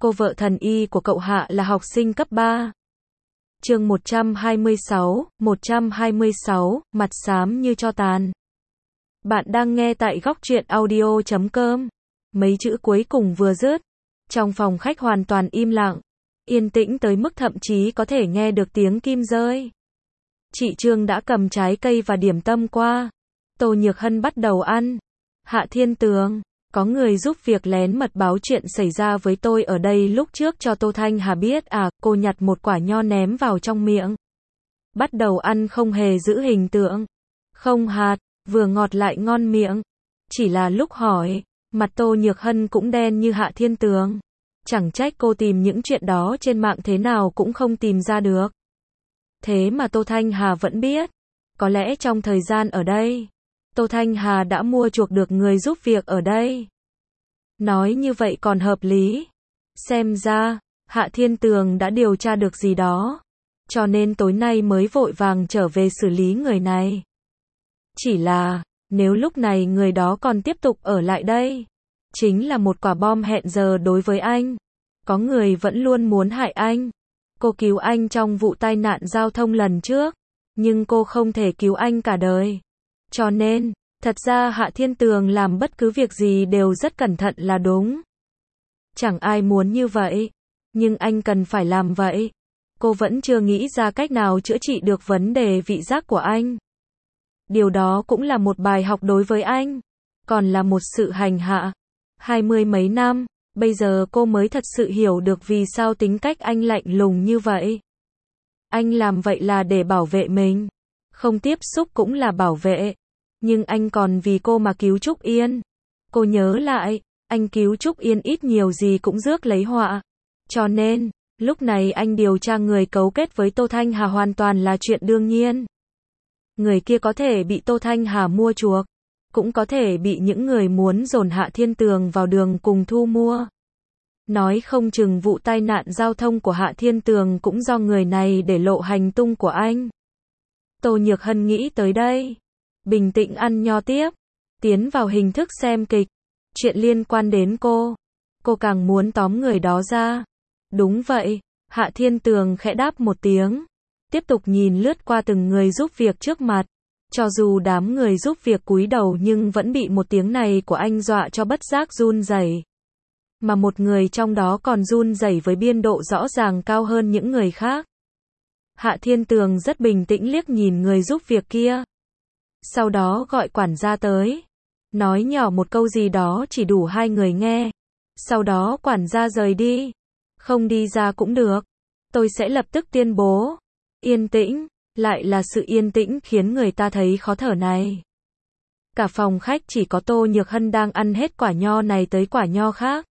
Cô vợ thần y của cậu Hạ là học sinh cấp 3. Chương 126, mặt xám như tro tàn. Bạn đang nghe tại góc truyện audio.com. Mấy chữ cuối cùng vừa dứt, trong phòng khách hoàn toàn im lặng, yên tĩnh tới mức thậm chí có thể nghe được tiếng kim rơi. Chị Trương đã cầm trái cây và điểm tâm qua. Tô Nhược Hân bắt đầu ăn. Hạ Thiên Tường, có người giúp việc lén mật báo chuyện xảy ra với tôi ở đây lúc trước cho Tô Thanh Hà biết à. Cô nhặt một quả nho ném vào trong miệng, bắt đầu ăn không hề giữ hình tượng, không hạt, vừa ngọt lại ngon miệng. Chỉ là lúc hỏi, mặt Tô Nhược Hân cũng đen như Hạ Thiên Tường. Chẳng trách cô tìm những chuyện đó trên mạng thế nào cũng không tìm ra được. Thế mà Tô Thanh Hà vẫn biết. Có lẽ trong thời gian ở đây, Tô Thanh Hà đã mua chuộc được người giúp việc ở đây. Nói như vậy còn hợp lý. Xem ra, Hạ Thiên Tường đã điều tra được gì đó, cho nên tối nay mới vội vàng trở về xử lý người này. Chỉ là, nếu lúc này người đó còn tiếp tục ở lại đây, chính là một quả bom hẹn giờ đối với anh. Có người vẫn luôn muốn hại anh. Cô cứu anh trong vụ tai nạn giao thông lần trước, nhưng cô không thể cứu anh cả đời. Cho nên, thật ra Hạ Thiên Tường làm bất cứ việc gì đều rất cẩn thận là đúng. Chẳng ai muốn như vậy, nhưng anh cần phải làm vậy. Cô vẫn chưa nghĩ ra cách nào chữa trị được vấn đề vị giác của anh. Điều đó cũng là một bài học đối với anh, còn là một sự hành hạ. 20 mấy năm, bây giờ cô mới thật sự hiểu được vì sao tính cách anh lạnh lùng như vậy. Anh làm vậy là để bảo vệ mình, không tiếp xúc cũng là bảo vệ. Nhưng anh còn vì cô mà cứu Trúc Yên. Cô nhớ lại, anh cứu Trúc Yên ít nhiều gì cũng rước lấy họa. Cho nên, lúc này anh điều tra người cấu kết với Tô Thanh Hà hoàn toàn là chuyện đương nhiên. Người kia có thể bị Tô Thanh Hà mua chuộc, cũng có thể bị những người muốn dồn Hạ Thiên Tường vào đường cùng thu mua. Nói không chừng vụ tai nạn giao thông của Hạ Thiên Tường cũng do người này để lộ hành tung của anh. Tô Nhược Hân nghĩ tới đây, bình tĩnh ăn nho tiếp, tiến vào hình thức xem kịch. Chuyện liên quan đến cô càng muốn tóm người đó ra. Đúng vậy, Hạ Thiên Tường khẽ đáp một tiếng, tiếp tục nhìn lướt qua từng người giúp việc trước mặt. Cho dù đám người giúp việc cúi đầu nhưng vẫn bị một tiếng này của anh dọa cho bất giác run rẩy. Mà một người trong đó còn run rẩy với biên độ rõ ràng cao hơn những người khác. Hạ Thiên Tường rất bình tĩnh liếc nhìn người giúp việc kia. Sau đó gọi quản gia tới, nói nhỏ một câu gì đó chỉ đủ hai người nghe. Sau đó quản gia rời đi. Không đi ra cũng được, tôi sẽ lập tức tuyên bố. Yên tĩnh, lại là sự yên tĩnh khiến người ta thấy khó thở này. Cả phòng khách chỉ có Tô Nhược Hân đang ăn hết quả nho này tới quả nho khác.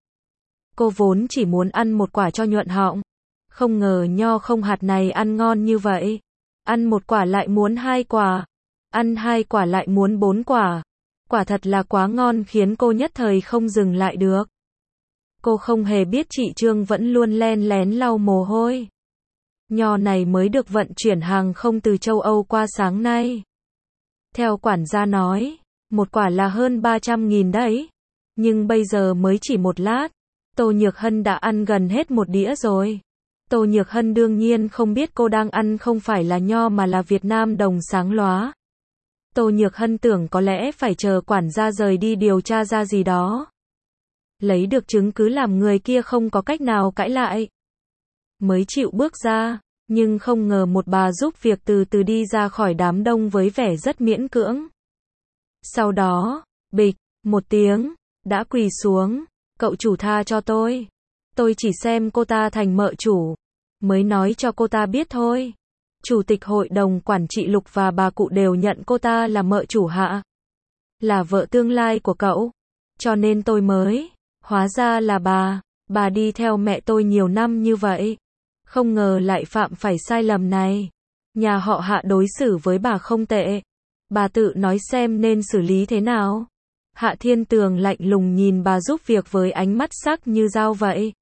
Cô vốn chỉ muốn ăn một quả cho nhuận họng, không ngờ nho không hạt này ăn ngon như vậy. Ăn một quả lại muốn hai quả, ăn hai quả lại muốn 4 quả. Quả thật là quá ngon khiến cô nhất thời không dừng lại được. Cô không hề biết chị Trương vẫn luôn len lén lau mồ hôi. Nho này mới được vận chuyển hàng không từ châu Âu qua sáng nay. Theo quản gia nói, một quả là hơn 300.000 đấy. Nhưng bây giờ mới chỉ một lát, Tô Nhược Hân đã ăn gần hết một đĩa rồi. Tô Nhược Hân đương nhiên không biết cô đang ăn không phải là nho mà là Việt Nam đồng sáng lóa. Tô Nhược Hân tưởng có lẽ phải chờ quản gia rời đi điều tra ra gì đó, lấy được chứng cứ làm người kia không có cách nào cãi lại, mới chịu bước ra. Nhưng không ngờ một bà giúp việc từ từ đi ra khỏi đám đông với vẻ rất miễn cưỡng. Sau đó, bịch, một tiếng, đã quỳ xuống. Cậu chủ tha cho tôi chỉ xem cô ta thành mợ chủ, mới nói cho cô ta biết thôi. Chủ tịch hội đồng quản trị Lục và bà cụ đều nhận cô ta là mợ chủ Hạ, là vợ tương lai của cậu. Cho nên tôi mới, hóa ra là bà đi theo mẹ tôi nhiều năm như vậy. Không ngờ lại phạm phải sai lầm này. Nhà họ Hạ đối xử với bà không tệ. Bà tự nói xem nên xử lý thế nào. Hạ Thiên Tường lạnh lùng nhìn bà giúp việc với ánh mắt sắc như dao vậy.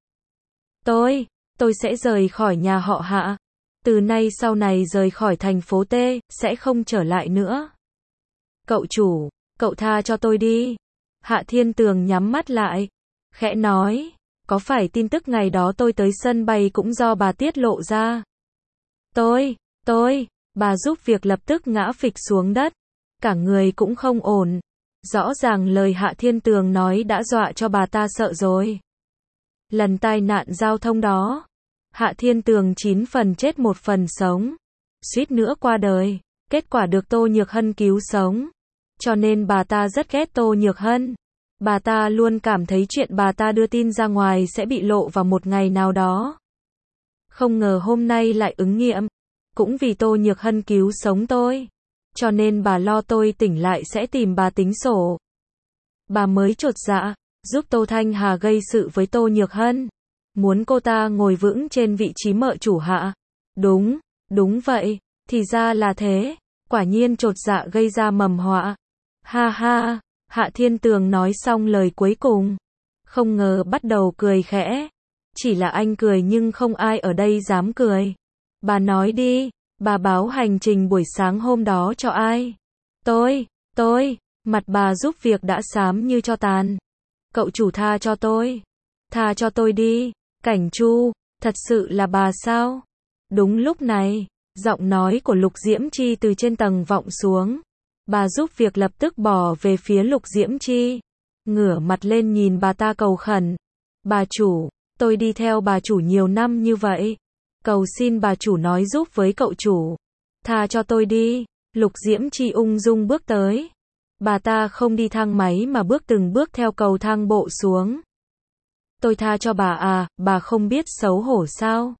Tôi sẽ rời khỏi nhà họ Hạ. Từ nay sau này rời khỏi thành phố T, sẽ không trở lại nữa. Cậu chủ, cậu tha cho tôi đi. Hạ Thiên Tường nhắm mắt lại, khẽ nói, Có phải tin tức ngày đó tôi tới sân bay cũng do bà tiết lộ ra? Tôi, bà giúp việc lập tức ngã phịch xuống đất. Cả người cũng không ổn. Rõ ràng lời Hạ Thiên Tường nói đã dọa cho bà ta sợ rồi. Lần tai nạn giao thông đó, Hạ Thiên Tường 9 phần chết 1 phần sống. Suýt nữa qua đời. Kết quả được Tô Nhược Hân cứu sống. Cho nên bà ta rất ghét Tô Nhược Hân. Bà ta luôn cảm thấy chuyện bà ta đưa tin ra ngoài sẽ bị lộ vào một ngày nào đó. Không ngờ hôm nay lại ứng nghiệm. Cũng vì Tô Nhược Hân cứu sống tôi. Cho nên bà lo tôi tỉnh lại sẽ tìm bà tính sổ. Bà mới chột dạ, giúp Tô Thanh Hà gây sự với Tô Nhược Hân. Muốn cô ta ngồi vững trên vị trí mợ chủ Hạ. Đúng vậy, thì ra là thế. Quả nhiên chột dạ gây ra mầm họa. Ha ha, Hạ Thiên Tường nói xong lời cuối cùng. Không ngờ bắt đầu cười khẽ. Chỉ là anh cười nhưng không ai ở đây dám cười. Bà nói đi, bà báo hành trình buổi sáng hôm đó cho ai? Tôi, mặt bà giúp việc đã xám như tro tàn. Cậu chủ tha cho tôi. Tha cho tôi đi. Cảnh Chu, thật sự là bà sao? Đúng lúc này, giọng nói của Lục Diễm Chi từ trên tầng vọng xuống. Bà giúp việc lập tức bỏ về phía Lục Diễm Chi. Ngửa mặt lên nhìn bà ta cầu khẩn. Bà chủ, tôi đi theo bà chủ nhiều năm như vậy. Cầu xin bà chủ nói giúp với cậu chủ. Tha cho tôi đi. Lục Diễm Chi ung dung bước tới. Bà ta không đi thang máy mà bước từng bước theo cầu thang bộ xuống. Tôi tha cho bà à, bà không biết xấu hổ sao?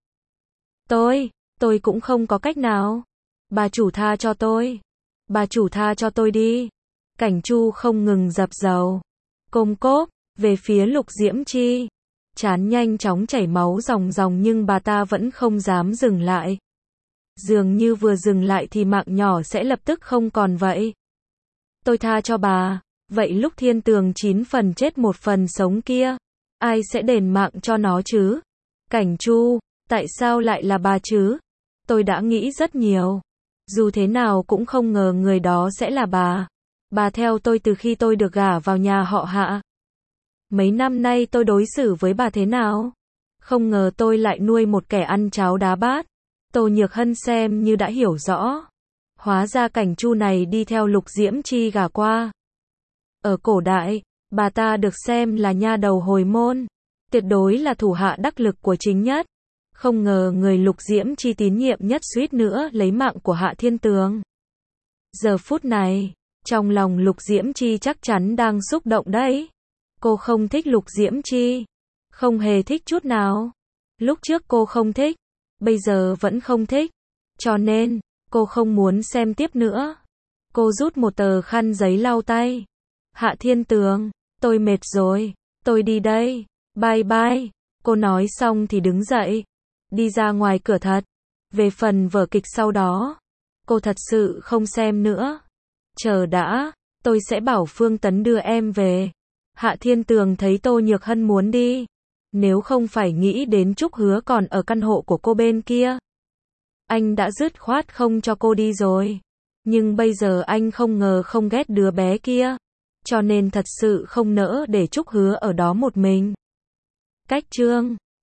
Tôi cũng không có cách nào. Bà chủ tha cho tôi. Bà chủ tha cho tôi đi. Cảnh Chu không ngừng dập dầu. Côm cốp, về phía Lục Diễm Chi. Trán nhanh chóng chảy máu ròng ròng nhưng bà ta vẫn không dám dừng lại. Dường như vừa dừng lại thì mạng nhỏ sẽ lập tức không còn vậy. Tôi tha cho bà. Vậy lúc Thiên Tường 9 phần chết 1 phần sống kia, ai sẽ đền mạng cho nó chứ? Cảnh Chu, tại sao lại là bà chứ? Tôi đã nghĩ rất nhiều. Dù thế nào cũng không ngờ người đó sẽ là bà. Bà theo tôi từ khi tôi được gả vào nhà họ Hạ. Mấy năm nay tôi đối xử với bà thế nào? Không ngờ tôi lại nuôi một kẻ ăn cháo đá bát. Tô Nhược Hân xem như đã hiểu rõ. Hóa ra Cảnh Chu này đi theo Lục Diễm Chi gả qua. Ở cổ đại, bà ta được xem là nha đầu hồi môn. Tuyệt đối là thủ hạ đắc lực của chính nhất. Không ngờ người Lục Diễm Chi tín nhiệm nhất suýt nữa lấy mạng của Hạ Thiên Tường. Giờ phút này, trong lòng Lục Diễm Chi chắc chắn đang xúc động đấy. Cô không thích Lục Diễm Chi. Không hề thích chút nào. Lúc trước cô không thích. Bây giờ vẫn không thích. Cho nên, cô không muốn xem tiếp nữa. Cô rút một tờ khăn giấy lau tay. Hạ Thiên Tường, tôi mệt rồi. Tôi đi đây. Bye bye. Cô nói xong thì đứng dậy. Đi ra ngoài cửa thật. Về phần vở kịch sau đó, cô thật sự không xem nữa. Chờ đã, tôi sẽ bảo Phương Tấn đưa em về. Hạ Thiên Tường thấy Tô Nhược Hân muốn đi. Nếu không phải nghĩ đến Trúc Hứa còn ở căn hộ của cô bên kia, anh đã dứt khoát không cho cô đi rồi. Nhưng bây giờ anh không ngờ không ghét đứa bé kia. Cho nên thật sự không nỡ để Trúc Hứa ở đó một mình. Cách chương